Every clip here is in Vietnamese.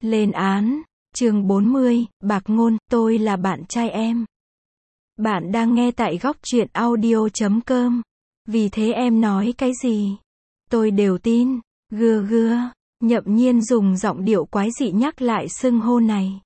Lên án, chương 40, Bạc Ngôn, tôi là bạn trai em. Bạn đang nghe tại góc truyện audio.com. Vì thế em nói cái gì? Tôi đều tin. Gưa gưa, Nhậm Nhiên dùng giọng điệu quái dị nhắc lại xưng hô này.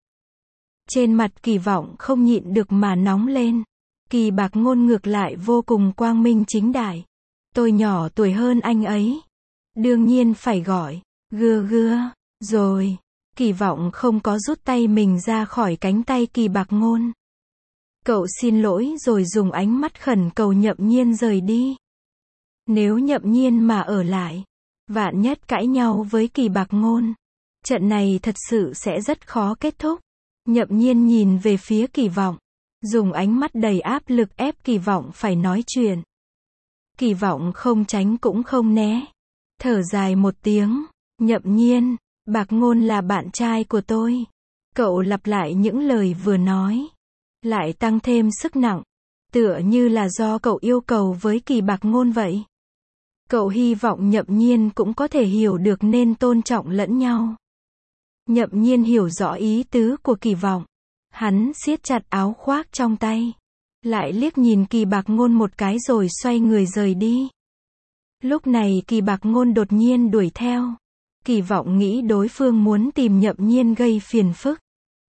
Trên mặt Kỳ Vọng không nhịn được mà nóng lên. Kỳ Bạc Ngôn ngược lại vô cùng quang minh chính đại. Tôi nhỏ tuổi hơn anh ấy. Đương nhiên phải gọi. Gưa gưa, rồi. Kỳ Vọng không có rút tay mình ra khỏi cánh tay Kỳ Bạc Ngôn. Cậu xin lỗi rồi dùng ánh mắt khẩn cầu Nhậm Nhiên rời đi. Nếu Nhậm Nhiên mà ở lại, vạn nhất cãi nhau với Kỳ Bạc Ngôn, trận này thật sự sẽ rất khó kết thúc. Nhậm Nhiên nhìn về phía Kỳ Vọng, dùng ánh mắt đầy áp lực ép Kỳ Vọng phải nói chuyện. Kỳ Vọng không tránh cũng không né, thở dài một tiếng. Nhậm Nhiên, Bạc Ngôn là bạn trai của tôi. Cậu lặp lại những lời vừa nói, lại tăng thêm sức nặng, tựa như là do cậu yêu cầu với Kỳ Bạc Ngôn vậy. Cậu hy vọng Nhậm Nhiên cũng có thể hiểu được nên tôn trọng lẫn nhau. Nhậm Nhiên hiểu rõ ý tứ của Kỳ Vọng. Hắn siết chặt áo khoác trong tay, lại liếc nhìn Kỳ Bạc Ngôn một cái rồi xoay người rời đi. Lúc này Kỳ Bạc Ngôn đột nhiên đuổi theo. Kỳ Vọng nghĩ đối phương muốn tìm Nhậm Nhiên gây phiền phức,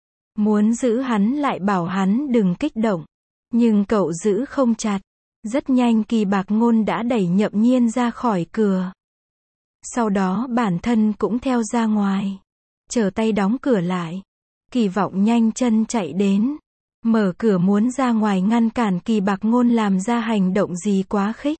muốn giữ hắn lại bảo hắn đừng kích động. Nhưng cậu giữ không chặt. Rất nhanh Kỳ Bạc Ngôn đã đẩy Nhậm Nhiên ra khỏi cửa. Sau đó bản thân cũng theo ra ngoài, trở tay đóng cửa lại. Kỳ Vọng nhanh chân chạy đến, mở cửa muốn ra ngoài ngăn cản Kỳ Bạc Ngôn làm ra hành động gì quá khích.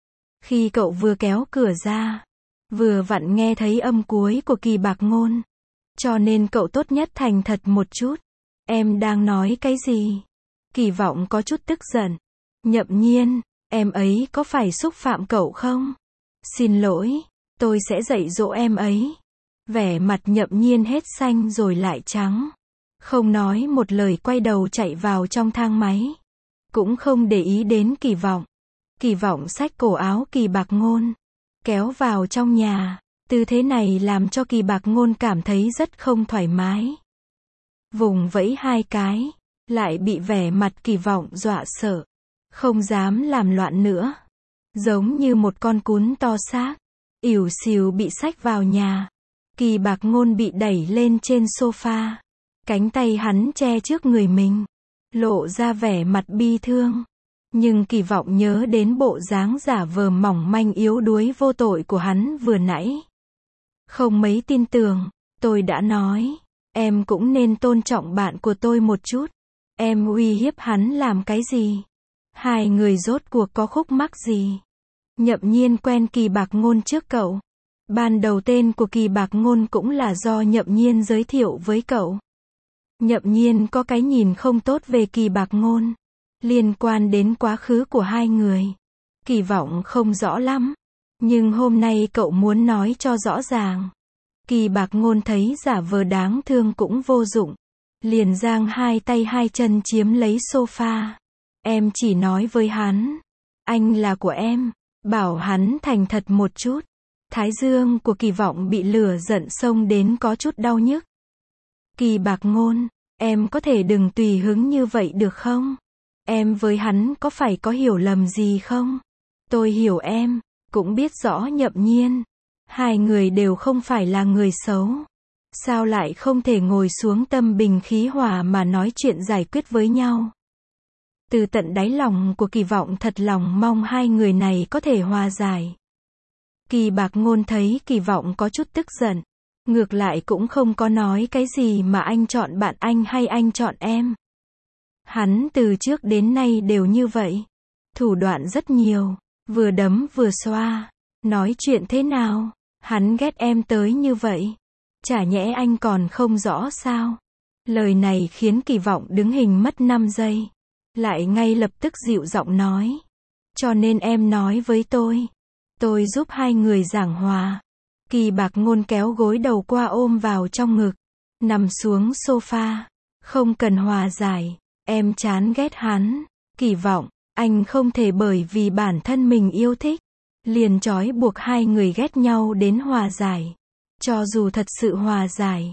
Khi cậu vừa kéo cửa ra, vừa vặn nghe thấy âm cuối của Kỳ Bạc Ngôn, cho nên cậu tốt nhất thành thật một chút. Em đang nói cái gì? Kỳ Vọng có chút tức giận. Nhậm Nhiên, em ấy có phải xúc phạm cậu không? Xin lỗi, tôi sẽ dạy dỗ em ấy. Vẻ mặt Nhậm Nhiên hết xanh rồi lại trắng. Không nói một lời quay đầu chạy vào trong thang máy. Cũng không để ý đến Kỳ Vọng. Kỳ Vọng xách cổ áo Kỳ Bạc Ngôn, kéo vào trong nhà. Tư thế này làm cho Kỳ Bạc Ngôn cảm thấy rất không thoải mái. Vùng vẫy hai cái, lại bị vẻ mặt Kỳ Vọng dọa sợ. Không dám làm loạn nữa. Giống như một con cún to xác, ỉu xìu bị xách vào nhà. Kỳ Bạc Ngôn bị đẩy lên trên sofa. Cánh tay hắn che trước người mình, lộ ra vẻ mặt bi thương. Nhưng Kỳ Vọng nhớ đến bộ dáng giả vờ mỏng manh yếu đuối vô tội của hắn vừa nãy. Không mấy tin tưởng, tôi đã nói, em cũng nên tôn trọng bạn của tôi một chút. Em uy hiếp hắn làm cái gì? Hai người rốt cuộc có khúc mắc gì? Nhậm Nhiên quen Kỳ Bạc Ngôn trước cậu. Ban đầu tên của Kỳ Bạc Ngôn cũng là do Nhậm Nhiên giới thiệu với cậu. Nhậm Nhiên có cái nhìn không tốt về Kỳ Bạc Ngôn, liên quan đến quá khứ của hai người. Kỳ Vọng không rõ lắm, nhưng hôm nay cậu muốn nói cho rõ ràng. Kỳ Bạc Ngôn thấy giả vờ đáng thương cũng vô dụng, liền giang hai tay hai chân chiếm lấy sofa. Em chỉ nói với hắn, anh là của em, bảo hắn thành thật một chút. Thái dương của Kỳ Vọng bị lửa giận xông đến có chút đau nhức. Kỳ Bạc Ngôn, em có thể đừng tùy hứng như vậy được không? Em với hắn có phải có hiểu lầm gì không? Tôi hiểu em, cũng biết rõ Nhậm Nhiên. Hai người đều không phải là người xấu. Sao lại không thể ngồi xuống tâm bình khí hòa mà nói chuyện giải quyết với nhau? Từ tận đáy lòng của Kỳ Vọng thật lòng mong hai người này có thể hòa giải. Kỳ Bạc Ngôn thấy Kỳ Vọng có chút tức giận, ngược lại cũng không có nói cái gì mà anh chọn bạn anh hay anh chọn em. Hắn từ trước đến nay đều như vậy. Thủ đoạn rất nhiều, vừa đấm vừa xoa. Nói chuyện thế nào? Hắn ghét em tới như vậy. Chả nhẽ anh còn không rõ sao? Lời này khiến Kỳ Vọng đứng hình mất 5 giây. Lại ngay lập tức dịu giọng nói. Cho nên em nói với tôi giúp hai người giảng hòa. Kỳ Bạc Ngôn kéo gối đầu qua ôm vào trong ngực, nằm xuống sofa. Không cần hòa giải, em chán ghét hắn. Kỳ Vọng, anh không thể bởi vì bản thân mình yêu thích, liền trói buộc hai người ghét nhau đến hòa giải. Cho dù thật sự hòa giải,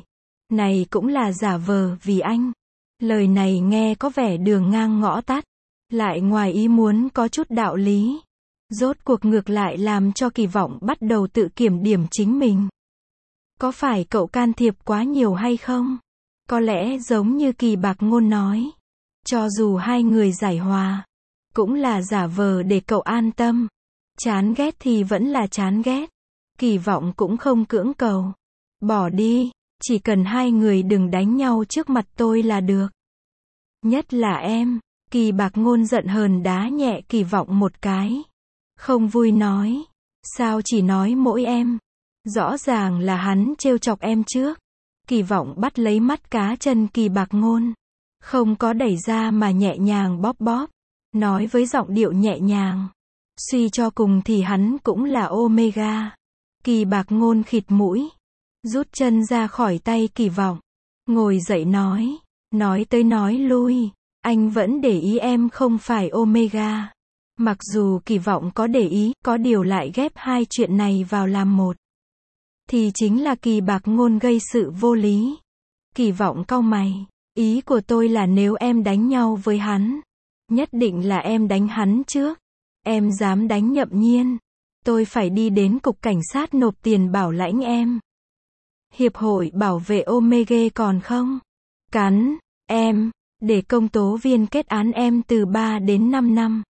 Này cũng là giả vờ vì anh. Lời này nghe có vẻ đường ngang ngõ tắt, lại ngoài ý muốn có chút đạo lý. Rốt cuộc ngược lại làm cho Kỳ Vọng bắt đầu tự kiểm điểm chính mình. Có phải cậu can thiệp quá nhiều hay không? Có lẽ giống như Kỳ Bạc Ngôn nói, cho dù hai người giải hòa, cũng là giả vờ để cậu an tâm. Chán ghét thì vẫn là chán ghét. Kỳ Vọng cũng không cưỡng cầu. Bỏ đi, chỉ cần hai người đừng đánh nhau trước mặt tôi là được. Nhất là em. Kỳ Bạc Ngôn giận hờn đá nhẹ Kỳ Vọng một cái. Không vui nói. Sao chỉ nói mỗi em? Rõ ràng là hắn trêu chọc em trước. Kỳ Vọng bắt lấy mắt cá chân Kỳ Bạc Ngôn. Không có đẩy ra mà nhẹ nhàng bóp bóp. Nói với giọng điệu nhẹ nhàng. Suy cho cùng thì hắn cũng là Omega. Kỳ Bạc Ngôn khịt mũi. Rút chân ra khỏi tay Kỳ Vọng. Ngồi dậy nói. Nói tới nói lui. Anh vẫn để ý em không phải Omega. Mặc dù Kỳ Vọng có để ý, có điều lại ghép hai chuyện này vào làm một. Thì chính là Kỳ Bạc Ngôn gây sự vô lý. Kỳ Vọng cau mày. Ý của tôi là nếu em đánh nhau với hắn, nhất định là em đánh hắn trước. Em dám đánh Nhậm Nhiên, tôi phải đi đến cục cảnh sát nộp tiền bảo lãnh em. Hiệp hội bảo vệ Omega còn không? Cắn, em, để công tố viên kết án em từ 3 đến 5 năm.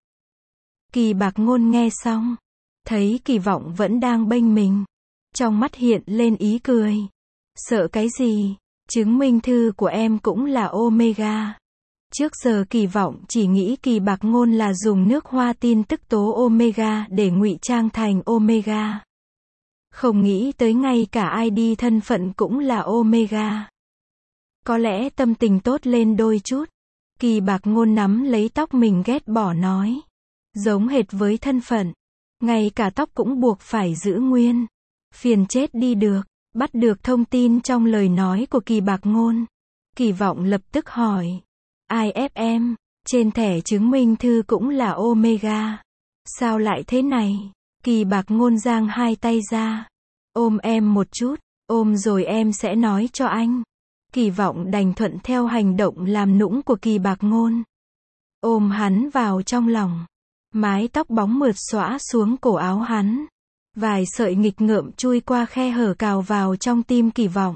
Kỳ Bạc Ngôn nghe xong, thấy Kỳ Vọng vẫn đang bênh mình. Trong mắt hiện lên ý cười. Sợ cái gì? Chứng minh thư của em cũng là Omega. Trước giờ Kỳ Vọng chỉ nghĩ Kỳ Bạc Ngôn là dùng nước hoa tin tức tố Omega để ngụy trang thành Omega. Không nghĩ tới ngay cả ID thân phận cũng là Omega. Có lẽ tâm tình tốt lên đôi chút. Kỳ Bạc Ngôn nắm lấy tóc mình ghét bỏ nói. Giống hệt với thân phận. Ngay cả tóc cũng buộc phải giữ nguyên. Phiền chết đi được. Bắt được thông tin trong lời nói của Kỳ Bạc Ngôn. Kỳ Vọng lập tức hỏi. Ai ép em? Trên thẻ chứng minh thư cũng là Omega. Sao lại thế này? Kỳ Bạc Ngôn giang hai tay ra. Ôm em một chút. Ôm rồi em sẽ nói cho anh. Kỳ Vọng đành thuận theo hành động làm nũng của Kỳ Bạc Ngôn. Ôm hắn vào trong lòng. Mái tóc bóng mượt xõa xuống cổ áo hắn. Vài sợi nghịch ngợm chui qua khe hở cào vào trong tim Kỳ Vọng.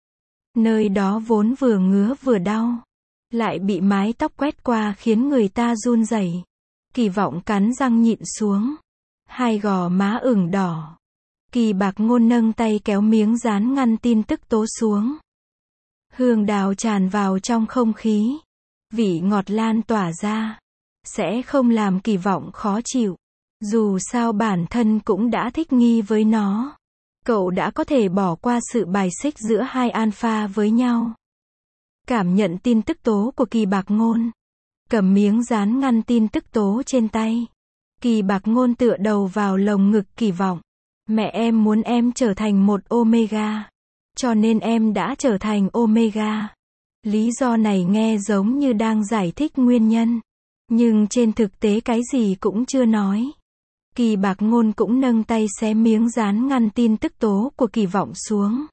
Nơi đó vốn vừa ngứa vừa đau, lại bị mái tóc quét qua khiến người ta run rẩy. Kỳ Vọng cắn răng nhịn xuống. Hai gò má ửng đỏ. Kỳ Bạc Ngôn nâng tay kéo miếng dán ngăn tin tức tố xuống. Hương đào tràn vào trong không khí. Vị ngọt lan tỏa ra. Sẽ không làm Kỳ Vọng khó chịu. Dù sao bản thân cũng đã thích nghi với nó. Cậu đã có thể bỏ qua sự bài xích giữa hai alpha với nhau. Cảm nhận tin tức tố của Kỳ Bạc Ngôn. Cầm miếng dán ngăn tin tức tố trên tay. Kỳ Bạc Ngôn tựa đầu vào lồng ngực Kỳ Vọng. Mẹ em muốn em trở thành một Omega. Cho nên em đã trở thành Omega. Lý do này nghe giống như đang giải thích nguyên nhân. Nhưng trên thực tế cái gì cũng chưa nói. Kỳ Bạc Ngôn cũng nâng tay xé miếng dán ngăn tin tức tố của Kỳ Vọng xuống.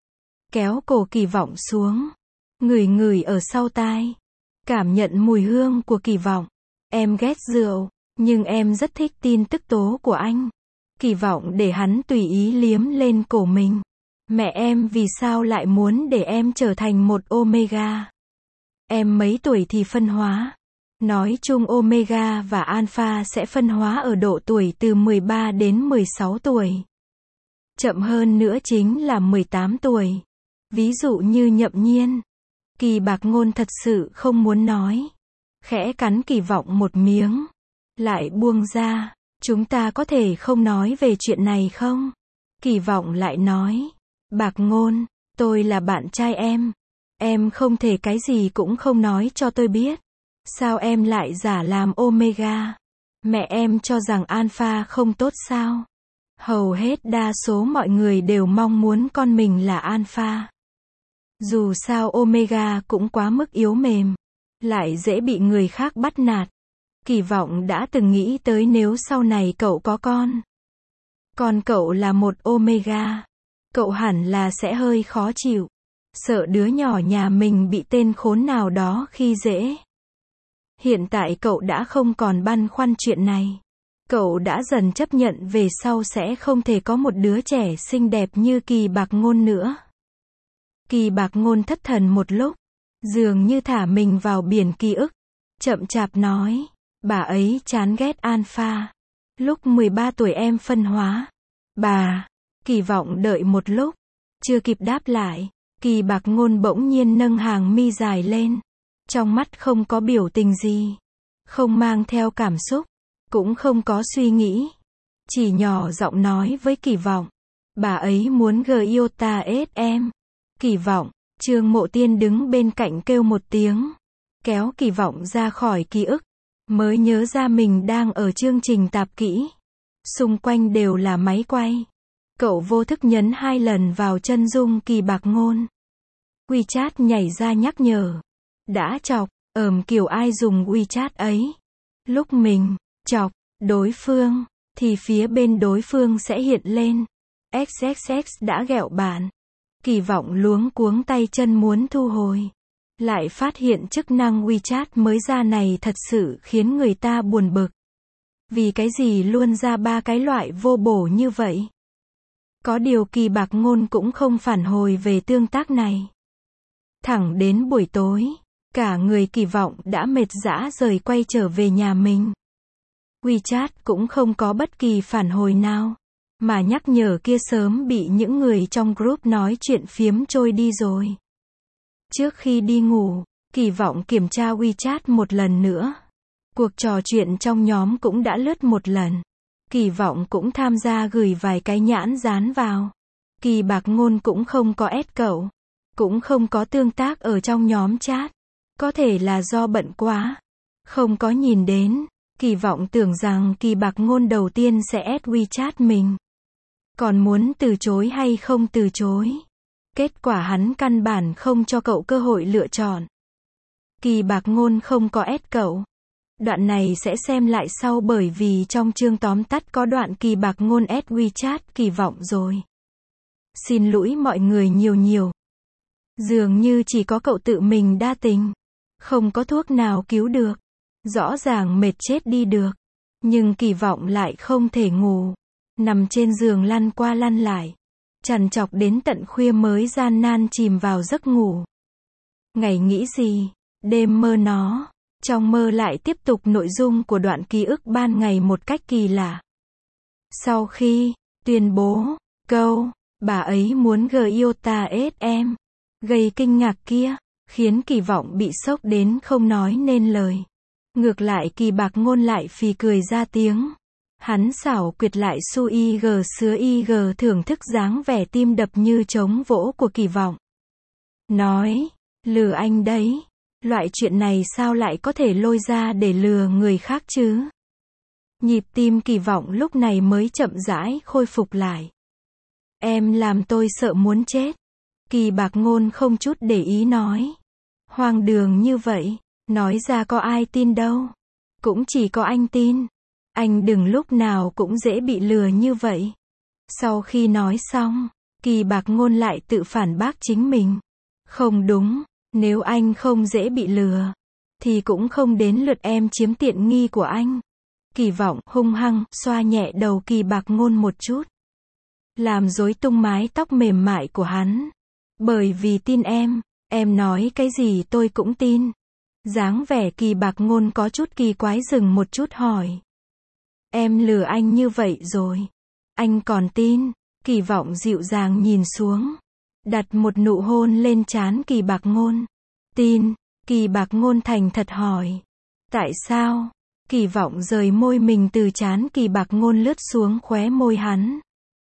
Kéo cổ Kỳ Vọng xuống. Ngửi ở sau tai. Cảm nhận mùi hương của Kỳ Vọng. Em ghét rượu, nhưng em rất thích tin tức tố của anh. Kỳ Vọng để hắn tùy ý liếm lên cổ mình. Mẹ em vì sao lại muốn để em trở thành một Omega? Em mấy tuổi thì phân hóa? Nói chung Omega và Alpha sẽ phân hóa ở độ tuổi từ 13 đến 16 tuổi. Chậm hơn nữa chính là 18 tuổi. Ví dụ như Nhậm Nhiên. Kỳ Bạc Ngôn thật sự không muốn nói. Khẽ cắn Kỳ Vọng một miếng. Lại buông ra. Chúng ta có thể không nói về chuyện này không? Kỳ Vọng lại nói. Bạc Ngôn, tôi là bạn trai em. Em không thể cái gì cũng không nói cho tôi biết. Sao em lại giả làm Omega? Mẹ em cho rằng Alpha không tốt sao? Hầu hết đa số mọi người đều mong muốn con mình là Alpha. Dù sao Omega cũng quá mức yếu mềm, lại dễ bị người khác bắt nạt. Kỳ Vọng đã từng nghĩ tới nếu sau này cậu có con cậu là một Omega, cậu hẳn là sẽ hơi khó chịu. sợ đứa nhỏ nhà mình bị tên khốn nào đó khi dễ. Hiện tại cậu đã không còn băn khoăn chuyện này. Cậu đã dần chấp nhận về sau sẽ không thể có một đứa trẻ xinh đẹp như Kỳ Bạc Ngôn nữa. Kỳ Bạc Ngôn thất thần một lúc, dường như thả mình vào biển ký ức, chậm chạp nói, bà ấy chán ghét Alpha. Lúc 13 tuổi em phân hóa. Bà, Kỳ Vọng đợi một lúc, chưa kịp đáp lại, Kỳ Bạc Ngôn bỗng nhiên nâng hàng mi dài lên. Trong mắt không có biểu tình gì, không mang theo cảm xúc, cũng không có suy nghĩ. Chỉ nhỏ giọng nói với Kỳ Vọng, bà ấy muốn Giota em. Kỳ Vọng, Trương Mộ Tiên đứng bên cạnh kêu một tiếng, kéo Kỳ Vọng ra khỏi ký ức, mới nhớ ra mình đang ở chương trình tạp kỹ. Xung quanh đều là máy quay. Cậu vô thức nhấn 2 lần vào chân dung Kỳ Bạc Ngôn. WeChat nhảy ra nhắc nhở. Đã chọc, kiểu ai dùng WeChat ấy. Lúc mình chọc đối phương, thì phía bên đối phương sẽ hiện lên XXX đã ghẹo bạn. Kỳ Vọng luống cuống tay chân muốn thu hồi. Lại phát hiện chức năng WeChat mới ra này thật sự khiến người ta buồn bực. Vì cái gì luôn ra 3 cái loại vô bổ như vậy? Có điều Kỳ Bạc Ngôn cũng không phản hồi về tương tác này. Thẳng đến buổi tối, cả người Kỳ Vọng đã mệt rã rời quay trở về nhà mình. WeChat cũng không có bất kỳ phản hồi nào, mà nhắc nhở kia sớm bị những người trong group nói chuyện phiếm trôi đi rồi. Trước khi đi ngủ, Kỳ Vọng kiểm tra WeChat một lần nữa. Cuộc trò chuyện trong nhóm cũng đã lướt một lần. Kỳ Vọng cũng tham gia gửi vài cái nhãn dán vào. Kỳ Bạc Ngôn cũng không có add cậu, cũng không có tương tác ở trong nhóm chat. Có thể là do bận quá, không có nhìn đến. Kỳ Vọng tưởng rằng Kỳ Bạc Ngôn đầu tiên sẽ add WeChat mình, còn muốn từ chối hay không từ chối. Kết quả hắn căn bản không cho cậu cơ hội lựa chọn. Kỳ Bạc Ngôn không có add cậu. Đoạn này sẽ xem lại sau bởi vì trong chương tóm tắt có đoạn Kỳ Bạc Ngôn add WeChat Kỳ Vọng rồi. Xin lỗi mọi người nhiều nhiều. Dường như chỉ có cậu tự mình đa tình. Không có thuốc nào cứu được. Rõ ràng mệt chết đi được. Nhưng Kỳ Vọng lại không thể ngủ. Nằm trên giường lăn qua lăn lại. Trằn trọc đến tận khuya mới gian nan chìm vào giấc ngủ. Ngày nghĩ gì, đêm mơ nó. Trong mơ lại tiếp tục nội dung của đoạn ký ức ban ngày một cách kỳ lạ. Sau khi tuyên bố câu bà ấy muốn Giota em, gây kinh ngạc kia, khiến Kỳ Vọng bị sốc đến không nói nên lời. Ngược lại Kỳ Bạc Ngôn lại phì cười ra tiếng. Hắn xảo quyệt lại su ig sứa ig thưởng thức dáng vẻ tim đập như trống vỗ của Kỳ Vọng. Nói, lừa anh đấy. Loại chuyện này sao lại có thể lôi ra để lừa người khác chứ? Nhịp tim Kỳ Vọng lúc này mới chậm rãi khôi phục lại. Em làm tôi sợ muốn chết. Kỳ Bạc Ngôn không chút để ý nói. Hoang đường như vậy, nói ra có ai tin đâu. Cũng chỉ có anh tin. Anh đừng lúc nào cũng dễ bị lừa như vậy. Sau khi nói xong, Kỳ Bạc Ngôn lại tự phản bác chính mình. Không đúng. Nếu anh không dễ bị lừa, thì cũng không đến lượt em chiếm tiện nghi của anh. Kỳ Vọng hung hăng xoa nhẹ đầu Kỳ Bạc Ngôn một chút, làm rối tung mái tóc mềm mại của hắn. Bởi vì tin em nói cái gì tôi cũng tin. Dáng vẻ Kỳ Bạc Ngôn có chút kỳ quái dừng một chút hỏi. Em lừa anh như vậy rồi, anh còn tin? Kỳ Vọng dịu dàng nhìn xuống, đặt một nụ hôn lên trán Kỳ Bạc Ngôn. Tin. Kỳ Bạc Ngôn thành thật hỏi. Tại sao? Kỳ Vọng rời môi mình từ trán Kỳ Bạc Ngôn lướt xuống khóe môi hắn.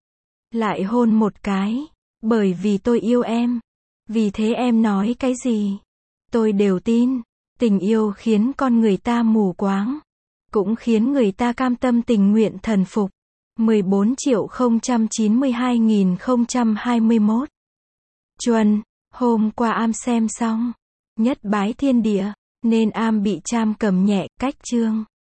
Lại hôn một cái. Bởi vì tôi yêu em. Vì thế em nói cái gì, tôi đều tin. Tình yêu khiến con người ta mù quáng, cũng khiến người ta cam tâm tình nguyện thần phục. 14.092.021 Chuân, hôm qua am xem xong Nhất Bái Thiên Địa, nên am bị Tram cầm nhẹ, cách chương.